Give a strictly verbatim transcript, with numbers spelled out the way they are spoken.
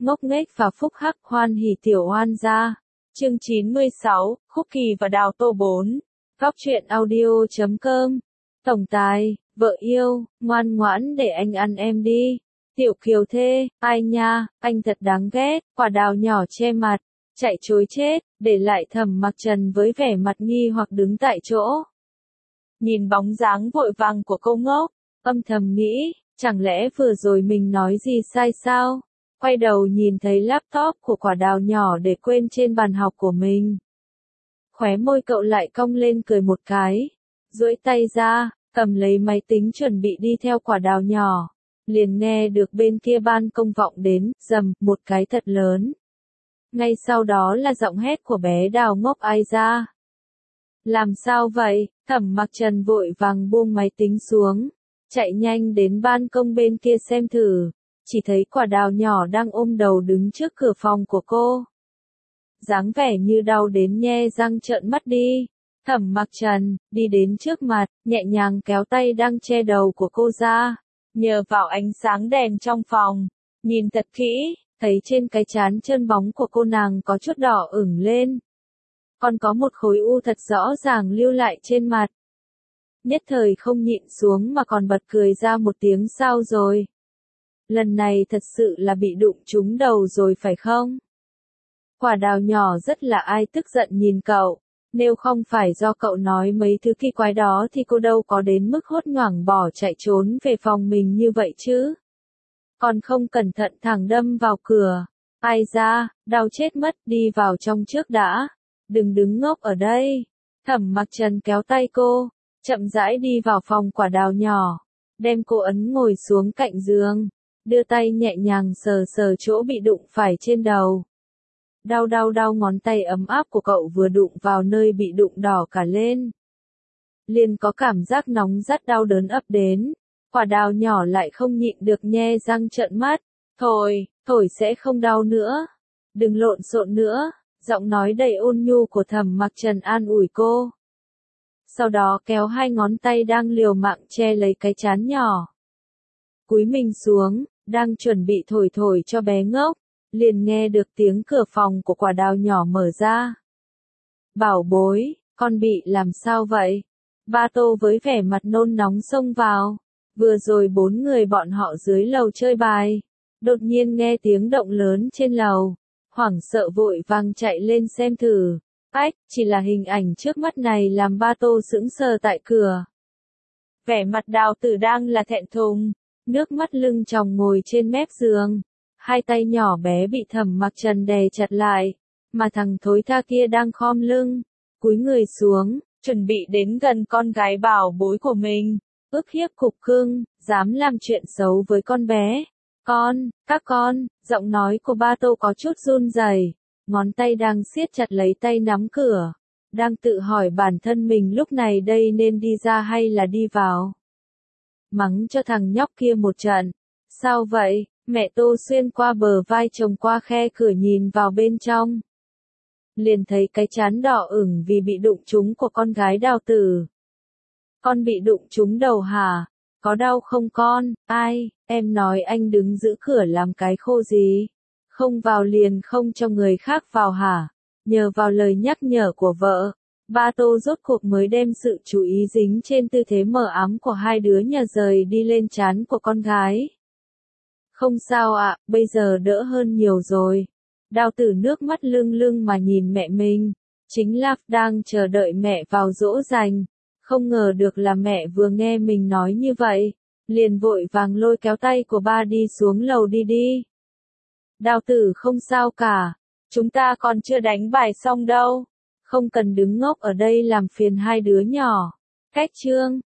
ngốc nghếch và phúc hắc hoan hỉ tiểu oan gia. Chương chín mươi sáu, Khúc Kỳ và Đào Tô bốn. Góc truyện audio chấm com. Tổng tài, vợ yêu, ngoan ngoãn để anh ăn em đi. Tiểu Kiều thê, ai nha, anh thật đáng ghét. Quả đào nhỏ che mặt, chạy chối chết, để lại Thẩm Mặc Trần với vẻ mặt nghi hoặc đứng tại chỗ. Nhìn bóng dáng vội vàng của cô ngốc, âm thầm nghĩ, chẳng lẽ vừa rồi mình nói gì sai sao? Quay đầu nhìn thấy laptop của quả đào nhỏ để quên trên bàn học của mình. Khóe môi cậu lại cong lên cười một cái, duỗi tay ra, cầm lấy máy tính chuẩn bị đi theo quả đào nhỏ. Liền nghe được bên kia ban công vọng đến, rầm, một cái thật lớn. Ngay sau đó là giọng hét của bé Đào ngốc ai ra. Làm sao vậy? Thẩm Mặc Trần vội vàng buông máy tính xuống, chạy nhanh đến ban công bên kia xem thử, chỉ thấy quả đào nhỏ đang ôm đầu đứng trước cửa phòng của cô. Dáng vẻ như đau đến nhe răng trợn mắt đi. Thẩm Mặc Trần đi đến trước mặt, nhẹ nhàng kéo tay đang che đầu của cô ra. Nhờ vào ánh sáng đèn trong phòng, nhìn thật kỹ, thấy trên cái trán trơn bóng của cô nàng có chút đỏ ửng lên. Còn có một khối u thật rõ ràng lưu lại trên mặt. Nhất thời không nhịn xuống mà còn bật cười ra một tiếng sao rồi. Lần này thật sự là bị đụng trúng đầu rồi phải không? Quả đào nhỏ rất là ai tức giận nhìn cậu. Nếu không phải do cậu nói mấy thứ kỳ quái đó thì cô đâu có đến mức hốt hoảng bỏ chạy trốn về phòng mình như vậy chứ. Còn không cẩn thận thẳng đâm vào cửa. Ai ra, đau chết mất, đi vào trong trước đã. Đừng đứng ngốc ở đây. Thẩm Mặc Trần kéo tay cô, chậm rãi đi vào phòng quả đào nhỏ, đem cô ấn ngồi xuống cạnh giường, đưa tay nhẹ nhàng sờ sờ chỗ bị đụng phải trên đầu. Đau đau đau, ngón tay ấm áp của cậu vừa đụng vào nơi bị đụng đỏ cả lên. Liền có cảm giác nóng rát đau đớn ập đến, quả đào nhỏ lại không nhịn được nhe răng trợn mắt. Thôi, thổi sẽ không đau nữa. Đừng lộn xộn nữa, giọng nói đầy ôn nhu của Thẩm Mặc Trần an ủi cô. Sau đó kéo hai ngón tay đang liều mạng che lấy cái trán nhỏ. Cúi mình xuống, đang chuẩn bị thổi thổi cho bé ngốc. Liền nghe được tiếng cửa phòng của quả đào nhỏ mở ra. Bảo bối, con bị làm sao vậy? Ba Tô với vẻ mặt nôn nóng xông vào. Vừa rồi bốn người bọn họ dưới lầu chơi bài. Đột nhiên nghe tiếng động lớn trên lầu. Hoảng sợ vội vàng chạy lên xem thử. Ách, chỉ là hình ảnh trước mắt này làm Ba Tô sững sờ tại cửa. Vẻ mặt Đào Tử đang là thẹn thùng. Nước mắt lưng tròng ngồi trên mép giường. Hai tay nhỏ bé bị Thẩm Mặc Trần đè chặt lại, mà thằng thối tha kia đang khom lưng, cúi người xuống, chuẩn bị đến gần con gái bảo bối của mình, ức hiếp cục cưng, dám làm chuyện xấu với con bé. Con, các con, giọng nói của Ba Tô có chút run rẩy, ngón tay đang siết chặt lấy tay nắm cửa, đang tự hỏi bản thân mình lúc này đây nên đi ra hay là đi vào. Mắng cho thằng nhóc kia một trận. Sao vậy? Mẹ Tô xuyên qua bờ vai chồng qua khe cửa nhìn vào bên trong. Liền thấy cái trán đỏ ửng vì bị đụng trúng của con gái Đào Tử. Con bị đụng trúng đầu hả? Có đau không con? Ai, em nói anh đứng giữ cửa làm cái khô gì? Không vào liền không cho người khác vào hả? Nhờ vào lời nhắc nhở của vợ, Ba Tô rốt cuộc mới đem sự chú ý dính trên tư thế mờ ám của hai đứa nhà rời đi lên trán của con gái. Không sao ạ, à, bây giờ đỡ hơn nhiều rồi. Đào Tử nước mắt lưng lưng mà nhìn mẹ mình. Chính là đang chờ đợi mẹ vào dỗ dành. Không ngờ được là mẹ vừa nghe mình nói như vậy. Liền vội vàng lôi kéo tay của ba đi xuống lầu đi đi. Đào Tử không sao cả. Chúng ta còn chưa đánh bài xong đâu. Không cần đứng ngốc ở đây làm phiền hai đứa nhỏ. Cách chương.